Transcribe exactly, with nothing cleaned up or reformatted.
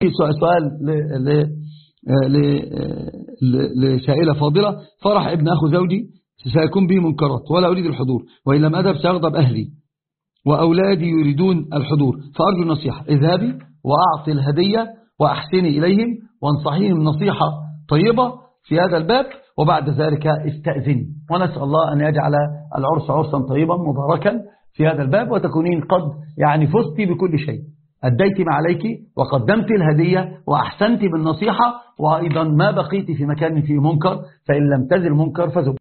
سؤال لسائلة فاضلة: فرح ابن أخو زوجي سيكون به منكرات ولا أريد الحضور، وإن لم أذهب سيغضب أهلي وأولادي يريدون الحضور، فأرجو النصيحة. اذهبي وأعطي الهدية وأحسني إليهم وانصحيهم نصيحة طيبة في هذا الباب، وبعد ذلك استأذني. ونسأل الله أن يجعل العرس عرسا طيبا مباركا في هذا الباب، وتكونين قد يعني فزتي بكل شيء، أديت ما عليك وقدمت الهدية وأحسنت بالنصيحة، وأيضا ما بقيت في مكان فيه منكر، فإن لم تزل منكر فزل.